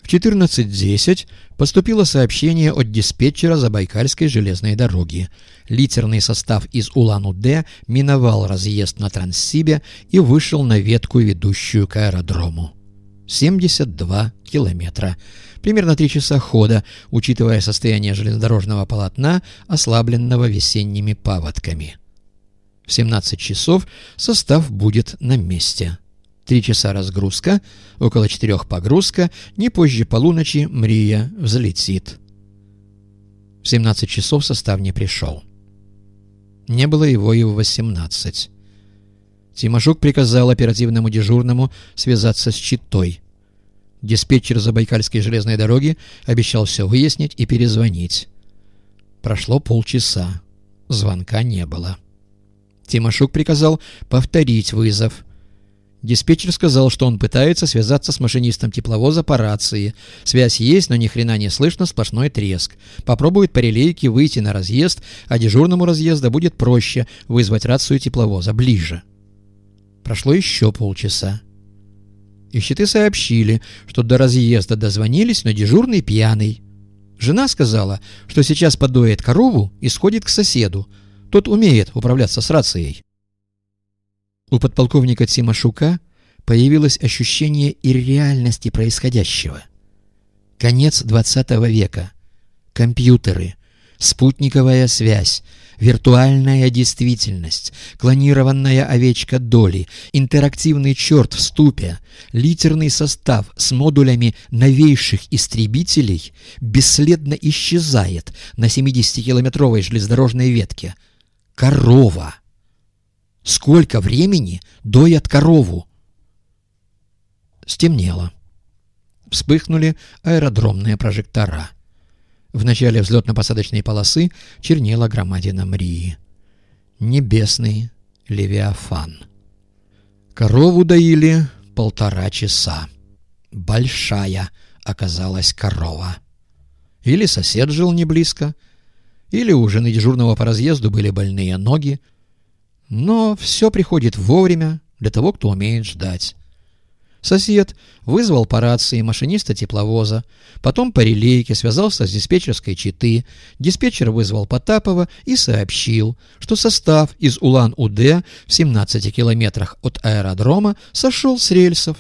В 14:10 поступило сообщение от диспетчера Забайкальской железной дороги. Литерный состав из Улан-Удэ миновал разъезд на Транссибе и вышел на ветку, ведущую к аэродрому. 72 километра. Примерно 3 часа хода, учитывая состояние железнодорожного полотна, ослабленного весенними паводками. В 17 часов состав будет на месте. 3 часа разгрузка, около 4 погрузка, не позже полуночи Мрия взлетит. В 17 часов состав не пришел. Не было его и в 18. Тимошук приказал оперативному дежурному связаться с Читой. Диспетчер Забайкальской железной дороги обещал все выяснить и перезвонить. Прошло полчаса. Звонка не было. Тимошук приказал повторить вызов. Диспетчер сказал, что он пытается связаться с машинистом тепловоза по рации. Связь есть, но ни хрена не слышно, сплошной треск. Попробует по релейке выйти на разъезд, а дежурному разъезда будет проще вызвать рацию тепловоза ближе. Прошло еще полчаса. Из Читы сообщили, что до разъезда дозвонились, но дежурный пьяный. Жена сказала, что сейчас подоет корову и сходит к соседу. Тот умеет управляться с рацией. У подполковника Тимошука появилось ощущение ирреальности происходящего. Конец 20 века. Компьютеры, спутниковая связь, виртуальная действительность, клонированная овечка Долли, интерактивный черт в ступе, литерный состав с модулями новейших истребителей бесследно исчезает на 70-километровой железнодорожной ветке. Корова! Сколько времени доят корову? Стемнело. Вспыхнули аэродромные прожектора. В начале взлетно-посадочной полосы чернела громадина Мрии. Небесный Левиафан. Корову доили 1,5 часа. Большая оказалась корова. Или сосед жил не близко, или у жены дежурного по разъезду были больные ноги. Но все приходит вовремя для того, кто умеет ждать. Сосед вызвал по рации машиниста тепловоза, потом по релейке связался с диспетчерской Читы, диспетчер вызвал Потапова и сообщил, что состав из Улан-Удэ в 17 километрах от аэродрома сошел с рельсов.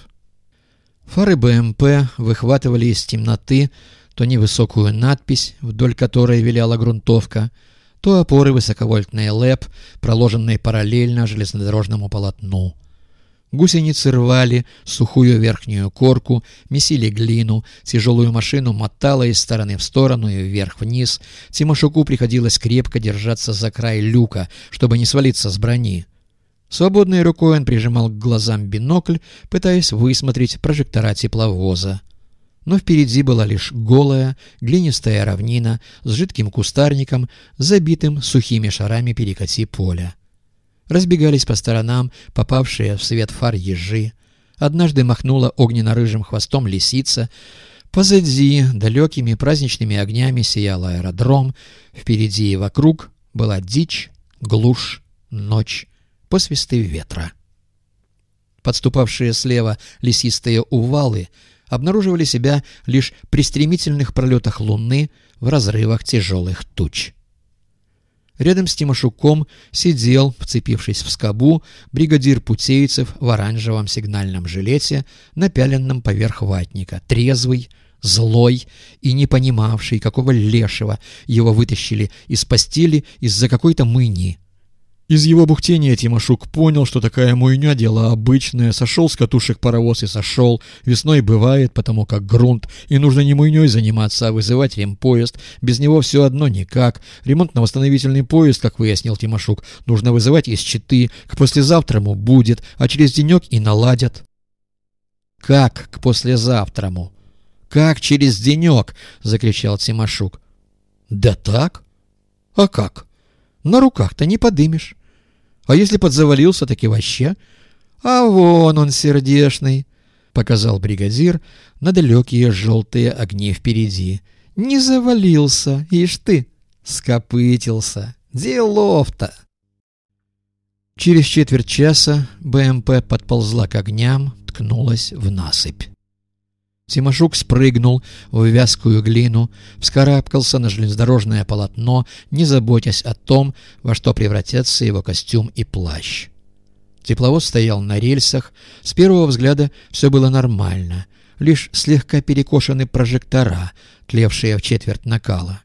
Фары БМП выхватывали из темноты то невысокую надпись, вдоль которой виляла грунтовка, то опоры высоковольтной ЛЭП, проложенные параллельно железнодорожному полотну. Гусеницы рвали сухую верхнюю корку, месили глину, тяжелую машину мотало из стороны в сторону и вверх-вниз. Тимошуку приходилось крепко держаться за край люка, чтобы не свалиться с брони. Свободной рукой он прижимал к глазам бинокль, пытаясь высмотреть прожектора тепловоза. Но впереди была лишь голая, глинистая равнина с жидким кустарником, забитым сухими шарами перекати поля. Разбегались по сторонам попавшие в свет фар ежи. Однажды махнула огненно-рыжим хвостом лисица. Позади далекими праздничными огнями сиял аэродром. Впереди и вокруг была дичь, глушь, ночь, посвисты ветра. Подступавшие слева лесистые увалы обнаруживали себя лишь при стремительных пролетах луны в разрывах тяжелых туч. Рядом с Тимошуком сидел, вцепившись в скобу, бригадир путейцев в оранжевом сигнальном жилете, напяленном поверх ватника, трезвый, злой и не понимавший, какого лешего его вытащили из постели из-за какой-то мыни. Из его бухтения Тимошук понял, что такая муйня — дело обычное. Сошел с катушек паровоз и сошел. Весной бывает, потому как грунт. И нужно не муйней заниматься, а вызывать ремпоезд. Без него все одно никак. Ремонтно-восстановительный поезд, как выяснил Тимошук, нужно вызывать из Читы. К послезавтраму будет, а через денек и наладят. «Как к послезавтраму? Как через денек?» — закричал Тимошук. «Да так? А как? На руках-то не подымешь. А если подзавалился, так и вообще. А вон он, сердешный», — показал бригадир на далекие желтые огни впереди. «Не завалился, ишь ты, скопытился. Делов-то». Через четверть часа БМП подползла к огням, ткнулась в насыпь. Тимошук спрыгнул в вязкую глину, вскарабкался на железнодорожное полотно, не заботясь о том, во что превратятся его костюм и плащ. Тепловоз стоял на рельсах, с первого взгляда все было нормально, лишь слегка перекошены прожектора, тлевшие в четверть накала.